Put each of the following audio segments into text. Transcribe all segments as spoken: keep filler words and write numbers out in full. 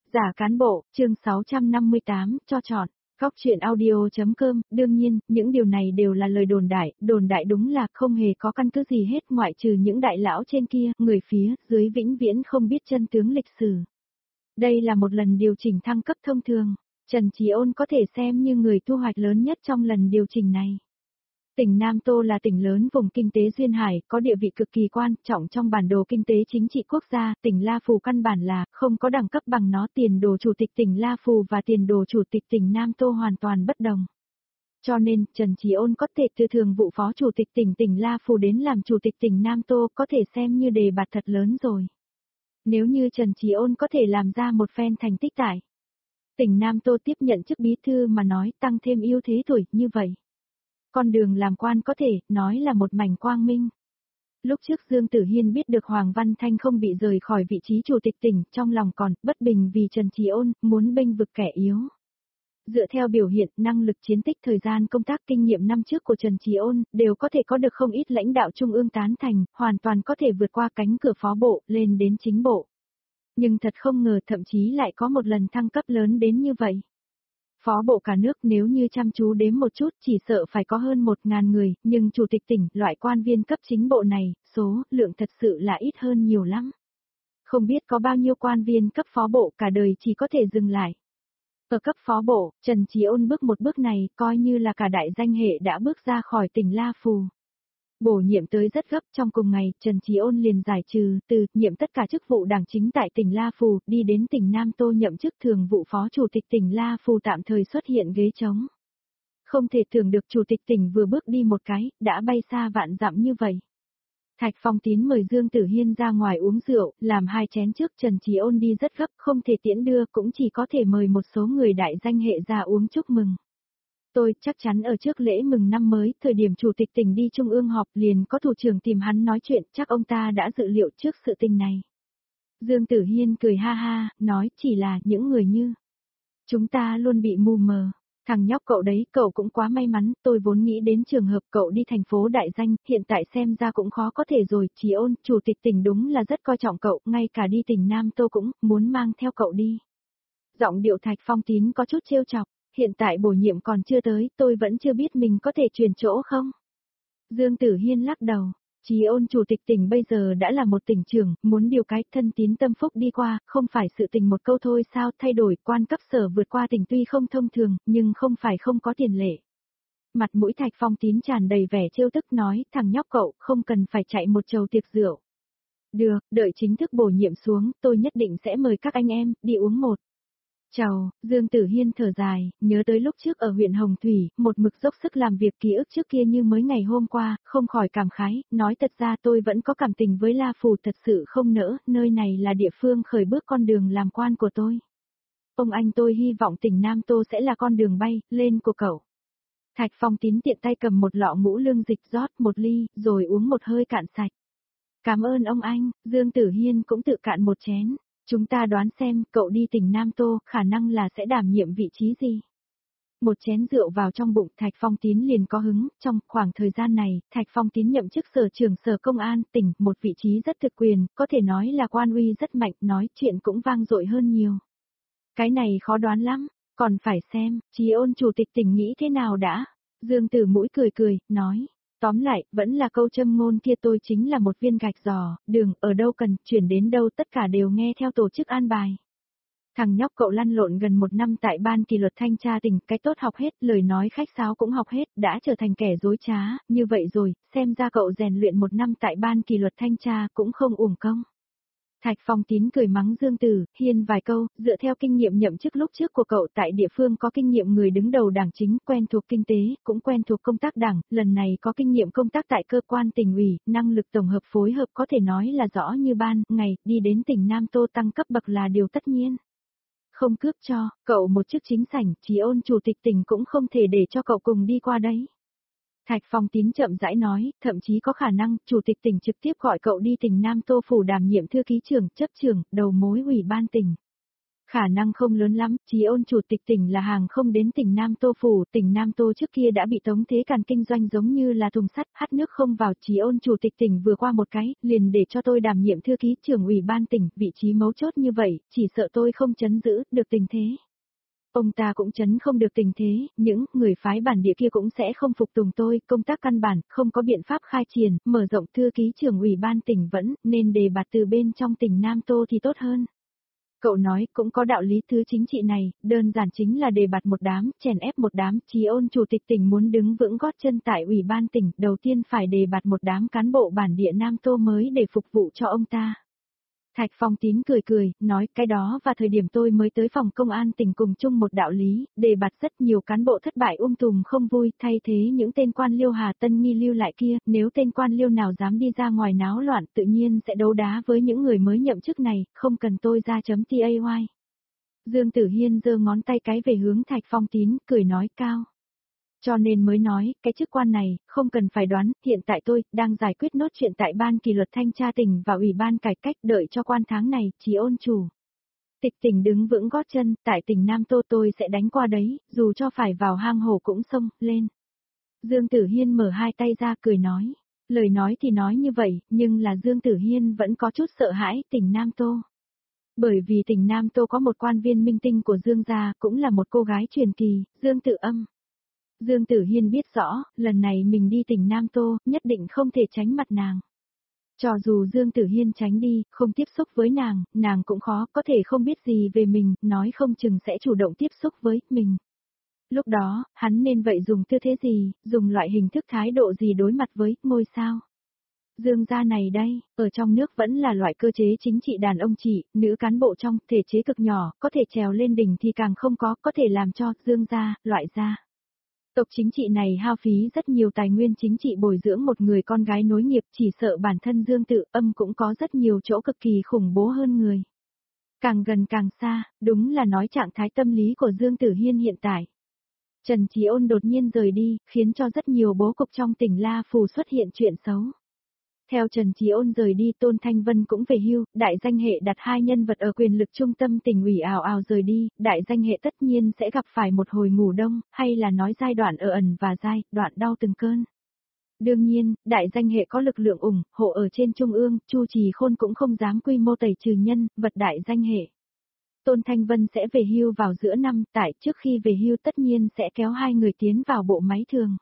Giả cán bộ, chương sáu trăm năm mươi tám, cho chọn. Góc truyện audio.com, đương nhiên, những điều này đều là lời đồn đại, đồn đại đúng là không hề có căn cứ gì hết ngoại trừ những đại lão trên kia, người phía dưới vĩnh viễn không biết chân tướng lịch sử. Đây là một lần điều chỉnh thăng cấp thông thường, Trần Chí Ôn có thể xem như người thu hoạch lớn nhất trong lần điều chỉnh này. Tỉnh Nam Tô là tỉnh lớn vùng kinh tế duyên hải, có địa vị cực kỳ quan trọng trong bản đồ kinh tế chính trị quốc gia, tỉnh La Phù căn bản là không có đẳng cấp bằng nó, tiền đồ chủ tịch tỉnh La Phù và tiền đồ chủ tịch tỉnh Nam Tô hoàn toàn bất đồng. Cho nên, Trần Chí Ôn có thể từ thường vụ phó chủ tịch tỉnh tỉnh La Phù đến làm chủ tịch tỉnh Nam Tô có thể xem như đề bạt thật lớn rồi. Nếu như Trần Chí Ôn có thể làm ra một phen thành tích tại tỉnh Nam Tô tiếp nhận chức bí thư mà nói tăng thêm ưu thế tuổi như vậy. Con đường làm quan có thể, nói là một mảnh quang minh. Lúc trước Dương Tử Hiên biết được Hoàng Văn Thanh không bị rời khỏi vị trí chủ tịch tỉnh, trong lòng còn bất bình vì Trần Chí Ôn, muốn bênh vực kẻ yếu. Dựa theo biểu hiện, năng lực chiến tích thời gian công tác kinh nghiệm năm trước của Trần Chí Ôn, đều có thể có được không ít lãnh đạo trung ương tán thành, hoàn toàn có thể vượt qua cánh cửa phó bộ, lên đến chính bộ. Nhưng thật không ngờ thậm chí lại có một lần thăng cấp lớn đến như vậy. Phó bộ cả nước nếu như chăm chú đếm một chút chỉ sợ phải có hơn một ngàn người, nhưng chủ tịch tỉnh, loại quan viên cấp chính bộ này, số, lượng thật sự là ít hơn nhiều lắm. Không biết có bao nhiêu quan viên cấp phó bộ cả đời chỉ có thể dừng lại. Ở cấp phó bộ, Trần Chí Ôn bước một bước này coi như là cả đại danh hệ đã bước ra khỏi tỉnh La Phù. Bổ nhiệm tới rất gấp, trong cùng ngày, Trần Chí Ôn liền giải trừ, từ, nhiệm tất cả chức vụ đảng chính tại tỉnh La Phù, đi đến tỉnh Nam Tô nhậm chức thường vụ phó chủ tịch tỉnh La Phù tạm thời xuất hiện ghế trống. Không thể tưởng được chủ tịch tỉnh vừa bước đi một cái, đã bay xa vạn dặm như vậy. Thạch Phong Tín mời Dương Tử Hiên ra ngoài uống rượu, làm hai chén trước Trần Chí Ôn đi rất gấp, không thể tiễn đưa, cũng chỉ có thể mời một số người đại danh hệ ra uống chúc mừng. Tôi chắc chắn ở trước lễ mừng năm mới, thời điểm chủ tịch tỉnh đi trung ương họp liền có thủ trưởng tìm hắn nói chuyện, chắc ông ta đã dự liệu trước sự tình này. Dương Tử Hiên cười ha ha, nói chỉ là những người như chúng ta luôn bị mù mờ. Thằng nhóc cậu đấy, cậu cũng quá may mắn, tôi vốn nghĩ đến trường hợp cậu đi thành phố đại danh, hiện tại xem ra cũng khó có thể rồi. Chí Ôn, chủ tịch tỉnh đúng là rất coi trọng cậu, ngay cả đi tỉnh Nam Tô cũng muốn mang theo cậu đi. Giọng điệu Thạch Phong Tín có chút trêu chọc. Hiện tại bổ nhiệm còn chưa tới, tôi vẫn chưa biết mình có thể chuyển chỗ không? Dương Tử Hiên lắc đầu, Chí Ôn chủ tịch tỉnh bây giờ đã là một tỉnh trưởng, muốn điều cái thân tín tâm phúc đi qua, không phải sự tình một câu thôi sao, thay đổi quan cấp sở vượt qua tỉnh tuy không thông thường, nhưng không phải không có tiền lệ. Mặt mũi Thạch Phong Tín tràn đầy vẻ trêu tức nói, thằng nhóc cậu không cần phải chạy một chầu tiệc rượu. Được, đợi chính thức bổ nhiệm xuống, tôi nhất định sẽ mời các anh em đi uống một. Chào, Dương Tử Hiên thở dài, nhớ tới lúc trước ở huyện Hồng Thủy, một mực dốc sức làm việc ký ức trước kia như mới ngày hôm qua, không khỏi cảm khái, nói thật ra tôi vẫn có cảm tình với La Phù, thật sự không nỡ, nơi này là địa phương khởi bước con đường làm quan của tôi. Ông anh tôi hy vọng tỉnh Nam Tô sẽ là con đường bay, lên của cậu. Thạch Phong Tín tiện tay cầm một lọ ngũ lương dịch rót một ly, rồi uống một hơi cạn sạch. Cảm ơn ông anh, Dương Tử Hiên cũng tự cạn một chén. Chúng ta đoán xem, cậu đi tỉnh Nam Tô, khả năng là sẽ đảm nhiệm vị trí gì? Một chén rượu vào trong bụng, Thạch Phong Tín liền có hứng, trong khoảng thời gian này, Thạch Phong Tín nhậm chức sở trưởng sở công an tỉnh, một vị trí rất thực quyền, có thể nói là quan uy rất mạnh, nói chuyện cũng vang dội hơn nhiều. Cái này khó đoán lắm, còn phải xem, Chí Ôn chủ tịch tỉnh nghĩ thế nào đã? Dương Tử Mũi cười cười, nói. Tóm lại, vẫn là câu châm ngôn kia, tôi chính là một viên gạch giò, đường, ở đâu cần, chuyển đến đâu tất cả đều nghe theo tổ chức an bài. Thằng nhóc cậu lăn lộn gần một năm tại ban kỷ luật thanh tra tỉnh, cái tốt học hết, lời nói khách sáo cũng học hết, đã trở thành kẻ dối trá, như vậy rồi, xem ra cậu rèn luyện một năm tại ban kỷ luật thanh tra cũng không uổng công. Thạch Phong Tín cười mắng Dương Tử Hiên vài câu, dựa theo kinh nghiệm nhậm chức lúc trước của cậu tại địa phương có kinh nghiệm người đứng đầu đảng chính, quen thuộc kinh tế, cũng quen thuộc công tác đảng, lần này có kinh nghiệm công tác tại cơ quan tỉnh ủy, năng lực tổng hợp phối hợp có thể nói là rõ như ban, ngày, đi đến tỉnh Nam Tô tăng cấp bậc là điều tất nhiên. Không cướp cho, cậu một chức chính sảnh, Chí Ôn chủ tịch tỉnh cũng không thể để cho cậu cùng đi qua đấy. Thạch Phong Tín chậm rãi nói, thậm chí có khả năng, chủ tịch tỉnh trực tiếp gọi cậu đi tỉnh Nam Tô phủ đảm nhiệm thư ký trưởng, chấp trưởng, đầu mối ủy ban tỉnh. Khả năng không lớn lắm, Chí Ôn chủ tịch tỉnh là hàng không đến tỉnh Nam Tô phủ, tỉnh Nam Tô trước kia đã bị Tống Thế Càn kinh doanh giống như là thùng sắt, hắt nước không vào. Chí Ôn chủ tịch tỉnh vừa qua một cái, liền để cho tôi đảm nhiệm thư ký trưởng ủy ban tỉnh, vị trí mấu chốt như vậy, chỉ sợ tôi không chấn giữ được tình thế. Ông ta cũng chấn không được tình thế, những người phái bản địa kia cũng sẽ không phục tùng tôi, công tác căn bản, không có biện pháp khai triển, mở rộng thư ký trưởng ủy ban tỉnh vẫn nên đề bạt từ bên trong tỉnh Nam Tô thì tốt hơn. Cậu nói cũng có đạo lý, thứ chính trị này, đơn giản chính là đề bạt một đám, chèn ép một đám. Chí Ôn chủ tịch tỉnh muốn đứng vững gót chân tại ủy ban tỉnh, đầu tiên phải đề bạt một đám cán bộ bản địa Nam Tô mới để phục vụ cho ông ta. Thạch Phong Tín cười cười, nói cái đó và thời điểm tôi mới tới phòng công an tỉnh cùng chung một đạo lý, đề bạt rất nhiều cán bộ thất bại um tùm không vui, thay thế những tên quan liêu Hà Tân Nghi lưu lại kia, nếu tên quan liêu nào dám đi ra ngoài náo loạn tự nhiên sẽ đấu đá với những người mới nhậm chức này, không cần tôi ra chấm tay. Dương Tử Hiên giơ ngón tay cái về hướng Thạch Phong Tín, cười nói cao. Cho nên mới nói, cái chức quan này, không cần phải đoán, hiện tại tôi, đang giải quyết nốt chuyện tại ban kỷ luật thanh tra tỉnh và ủy ban cải cách, đợi cho quan tháng này, Chí Ôn chủ tịch tỉnh đứng vững gót chân, tại tỉnh Nam Tô tôi sẽ đánh qua đấy, dù cho phải vào hang hổ cũng xông, lên. Dương Tử Hiên mở hai tay ra cười nói, lời nói thì nói như vậy, nhưng là Dương Tử Hiên vẫn có chút sợ hãi tỉnh Nam Tô. Bởi vì tỉnh Nam Tô có một quan viên minh tinh của Dương gia, cũng là một cô gái truyền kỳ, Dương Tử Âm. Dương Tử Hiên biết rõ, lần này mình đi tỉnh Nam Tô, nhất định không thể tránh mặt nàng. Cho dù Dương Tử Hiên tránh đi, không tiếp xúc với nàng, nàng cũng khó, có thể không biết gì về mình, nói không chừng sẽ chủ động tiếp xúc với mình. Lúc đó, hắn nên vậy dùng tư thế gì, dùng loại hình thức thái độ gì đối mặt với ngôi sao. Dương gia này đây, ở trong nước vẫn là loại cơ chế chính trị đàn ông chỉ, nữ cán bộ trong, thể chế cực nhỏ, có thể trèo lên đỉnh thì càng không có, có thể làm cho Dương gia, loại gia. Tộc chính trị này hao phí rất nhiều tài nguyên chính trị bồi dưỡng một người con gái nối nghiệp, chỉ sợ bản thân Dương Tự Âm cũng có rất nhiều chỗ cực kỳ khủng bố hơn người. Càng gần càng xa, đúng là nói trạng thái tâm lý của Dương Tử Hiên hiện tại. Trần Chí Ôn đột nhiên rời đi, khiến cho rất nhiều bố cục trong tỉnh La Phù xuất hiện chuyện xấu. Theo Trần Chí Ôn rời đi, Tôn Thanh Vân cũng về hưu, đại danh hệ đặt hai nhân vật ở quyền lực trung tâm tỉnh ủy ào ào rời đi, đại danh hệ tất nhiên sẽ gặp phải một hồi ngủ đông, hay là nói giai đoạn ở ẩn và dai, đoạn đau từng cơn. Đương nhiên, đại danh hệ có lực lượng ủng hộ ở trên trung ương, Chu Trì Khôn cũng không dám quy mô tẩy trừ nhân vật đại danh hệ. Tôn Thanh Vân sẽ về hưu vào giữa năm, tại trước khi về hưu tất nhiên sẽ kéo hai người tiến vào bộ máy thường.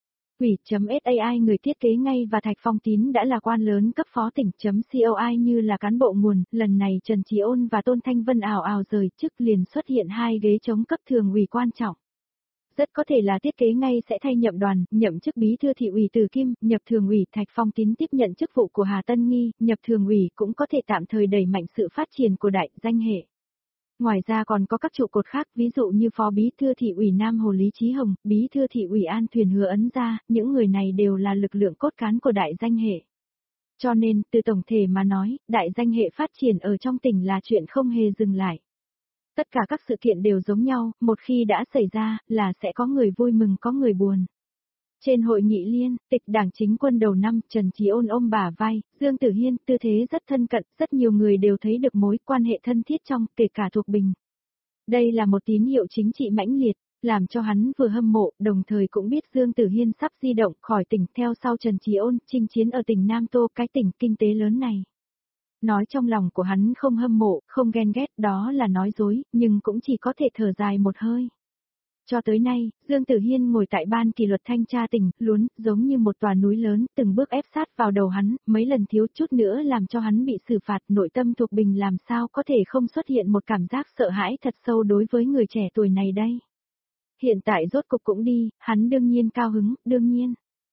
Quỷ.sai người thiết kế ngay và Thạch Phong Tín đã là quan lớn cấp phó tỉnh.coi như là cán bộ nguồn, lần này Trần Chí Ôn và Tôn Thanh Vân ào ào rời chức liền xuất hiện hai ghế chống cấp thường ủy quan trọng. Rất có thể là thiết kế ngay sẽ thay nhậm đoàn, nhậm chức bí thư thị ủy Từ Kim, nhập thường ủy Thạch Phong Tín tiếp nhận chức vụ của Hà Tân Nghi, nhập thường ủy cũng có thể tạm thời đẩy mạnh sự phát triển của đại danh hệ. Ngoài ra còn có các trụ cột khác, ví dụ như phó bí thư thị ủy Nam Hồ Lý Chí Hồng, bí thư thị ủy An Thuyền Hứa Ấn Gia, những người này đều là lực lượng cốt cán của đại danh hệ. Cho nên, từ tổng thể mà nói, đại danh hệ phát triển ở trong tỉnh là chuyện không hề dừng lại. Tất cả các sự kiện đều giống nhau, một khi đã xảy ra, là sẽ có người vui mừng có người buồn. Trên hội nghị liên, tịch đảng chính quân đầu năm, Trần Chí Ôn ôm bả vai, Dương Tử Hiên, tư thế rất thân cận, rất nhiều người đều thấy được mối quan hệ thân thiết trong, kể cả thuộc Bình. Đây là một tín hiệu chính trị mãnh liệt, làm cho hắn vừa hâm mộ, đồng thời cũng biết Dương Tử Hiên sắp di động khỏi tỉnh theo sau Trần Chí Ôn, chinh chiến ở tỉnh Nam Tô, cái tỉnh kinh tế lớn này. Nói trong lòng của hắn không hâm mộ, không ghen ghét, đó là nói dối, nhưng cũng chỉ có thể thở dài một hơi. Cho tới nay, Dương Tử Hiên ngồi tại ban kỷ luật thanh tra tỉnh, luôn giống như một tòa núi lớn, từng bước ép sát vào đầu hắn, mấy lần thiếu chút nữa làm cho hắn bị xử phạt, nội tâm thuộc Bình làm sao có thể không xuất hiện một cảm giác sợ hãi thật sâu đối với người trẻ tuổi này đây. Hiện tại rốt cục cũng đi, hắn đương nhiên cao hứng, đương nhiên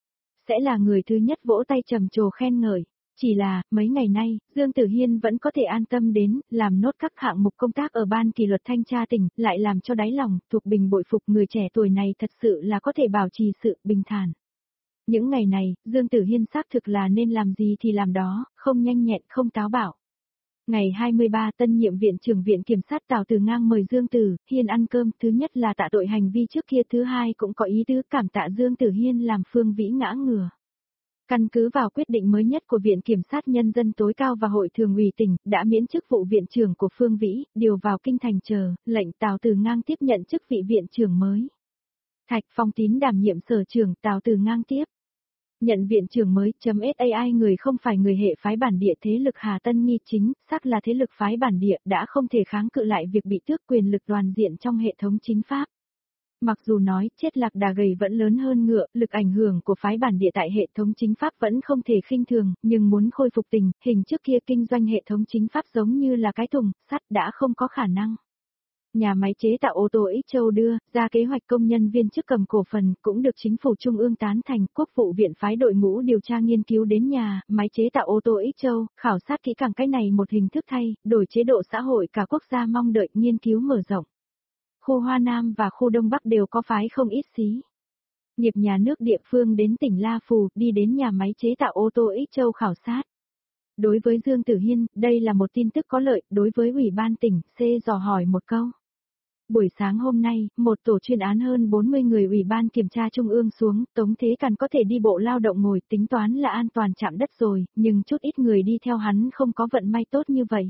sẽ là người thứ nhất vỗ tay trầm trồ khen ngợi. Chỉ là, mấy ngày nay, Dương Tử Hiên vẫn có thể an tâm đến, làm nốt các hạng mục công tác ở ban kỷ luật thanh tra tỉnh, lại làm cho đáy lòng, thuộc Bình bội phục người trẻ tuổi này thật sự là có thể bảo trì sự bình thản. Những ngày này, Dương Tử Hiên xác thực là nên làm gì thì làm đó, không nhanh nhẹn, không táo bạo. Ngày hai mươi ba, tân nhiệm viện trưởng viện kiểm sát Tào Từ Ngang mời Dương Tử Hiên ăn cơm, thứ nhất là tạ tội hành vi trước kia, thứ hai cũng có ý tứ cảm tạ Dương Tử Hiên làm Phương Vĩ ngã ngửa. Căn cứ vào quyết định mới nhất của Viện Kiểm sát Nhân dân tối cao và Hội Thường ủy tỉnh, đã miễn chức vụ viện trưởng của Phương Vĩ, điều vào kinh thành chờ, lệnh Tào Từ Ngang tiếp nhận chức vị viện trưởng mới. Thạch Phong Tín đảm nhiệm sở trưởng, Tào Từ Ngang tiếp nhận viện trưởng mới. .sai người không phải người hệ phái bản địa, thế lực Hà Tân Nghi chính, xác là thế lực phái bản địa, đã không thể kháng cự lại việc bị tước quyền lực toàn diện trong hệ thống chính pháp. Mặc dù nói chết lạc đà gầy vẫn lớn hơn ngựa, lực ảnh hưởng của phái bản địa tại hệ thống chính pháp vẫn không thể khinh thường, nhưng muốn khôi phục tình hình trước kia kinh doanh hệ thống chính pháp giống như là cái thùng sắt đã không có khả năng. Nhà máy chế tạo ô tô Ích Châu đưa ra kế hoạch công nhân viên chức cầm cổ phần cũng được chính phủ trung ương tán thành. Quốc vụ viện phái đội ngũ điều tra nghiên cứu đến nhà máy chế tạo ô tô Ích Châu, khảo sát kỹ càng cái này một hình thức thay đổi chế độ xã hội, cả quốc gia mong đợi nghiên cứu mở rộng. Khu Hoa Nam và khu Đông Bắc đều có phái không ít xí nghiệp nhà nước địa phương đến tỉnh La Phù, đi đến nhà máy chế tạo ô tô Ích Châu khảo sát. Đối với Dương Tử Hiên, đây là một tin tức có lợi. Đối với Ủy ban tỉnh, C dò hỏi một câu. Buổi sáng hôm nay, một tổ chuyên án hơn bốn mươi người Ủy ban Kiểm tra Trung ương xuống, Tống Thế Càn có thể đi bộ lao động ngồi, tính toán là an toàn chạm đất rồi, nhưng chút ít người đi theo hắn không có vận may tốt như vậy.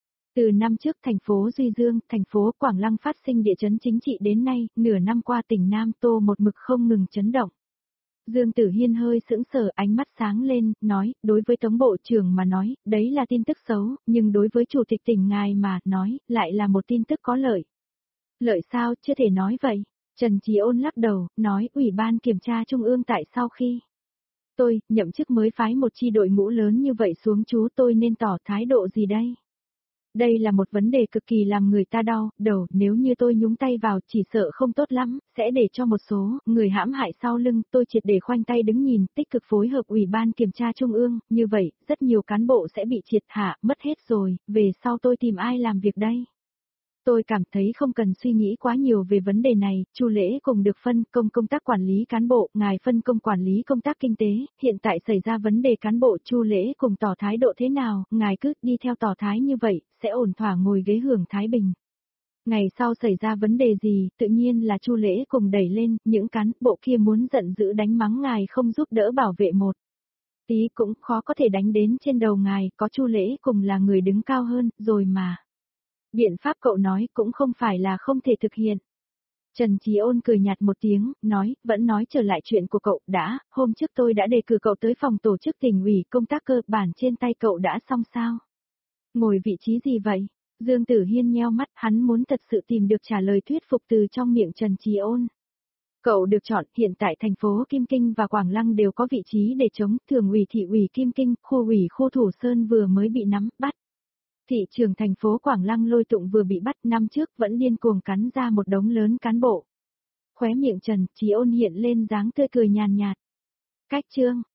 Từ năm trước thành phố Duy Dương, thành phố Quảng Lăng phát sinh địa chấn chính trị đến nay, nửa năm qua tỉnh Nam Tô một mực không ngừng chấn động. Dương Tử Hiên hơi sững sờ, ánh mắt sáng lên, nói, đối với Tống Bộ trưởng mà nói, đấy là tin tức xấu, nhưng đối với Chủ tịch tỉnh ngài mà, nói, lại là một tin tức có lợi. Lợi sao, chưa thể nói vậy. Trần Chí Ôn lắc đầu, nói, Ủy ban Kiểm tra Trung ương tại sau khi tôi, nhậm chức mới phái một chi đội ngũ lớn như vậy xuống, chú tôi nên tỏ thái độ gì đây? Đây là một vấn đề cực kỳ làm người ta đau đầu, nếu như tôi nhúng tay vào chỉ sợ không tốt lắm, sẽ để cho một số người hãm hại sau lưng. Tôi triệt để khoanh tay đứng nhìn, tích cực phối hợp Ủy ban Kiểm tra Trung ương, như vậy, rất nhiều cán bộ sẽ bị triệt hạ, mất hết rồi, về sau tôi tìm ai làm việc đây? Tôi cảm thấy không cần suy nghĩ quá nhiều về vấn đề này. Chu Lễ cùng được phân công công tác quản lý cán bộ, ngài phân công quản lý công tác kinh tế, hiện tại xảy ra vấn đề cán bộ, Chu Lễ cùng tỏ thái độ thế nào, ngài cứ đi theo tỏ thái như vậy, sẽ ổn thỏa ngồi ghế hưởng thái bình. Ngày sau xảy ra vấn đề gì, tự nhiên là Chu Lễ cùng đẩy lên, những cán bộ kia muốn giận dữ đánh mắng ngài không giúp đỡ bảo vệ một tí cũng khó có thể đánh đến trên đầu ngài, có Chu Lễ cùng là người đứng cao hơn, rồi mà. Biện pháp cậu nói cũng không phải là không thể thực hiện. Trần Chí Ôn cười nhạt một tiếng, nói, vẫn nói trở lại chuyện của cậu, đã, hôm trước tôi đã đề cử cậu tới phòng tổ chức tỉnh ủy, công tác cơ bản trên tay cậu đã xong sao? Ngồi vị trí gì vậy? Dương Tử Hiên nheo mắt, hắn muốn thật sự tìm được trả lời thuyết phục từ trong miệng Trần Chí Ôn. Cậu được chọn, hiện tại thành phố Kim Kinh và Quảng Lăng đều có vị trí để chống, thường ủy thị ủy Kim Kinh, khu ủy khu Thủ Sơn vừa mới bị nắm, bắt. Thị trưởng thành phố Quảng Lăng Lôi Tụng vừa bị bắt, năm trước vẫn điên cuồng cắn ra một đống lớn cán bộ. Khóe miệng Trần Chí Ôn hiện lên dáng tươi cười nhàn nhạt. Cách chương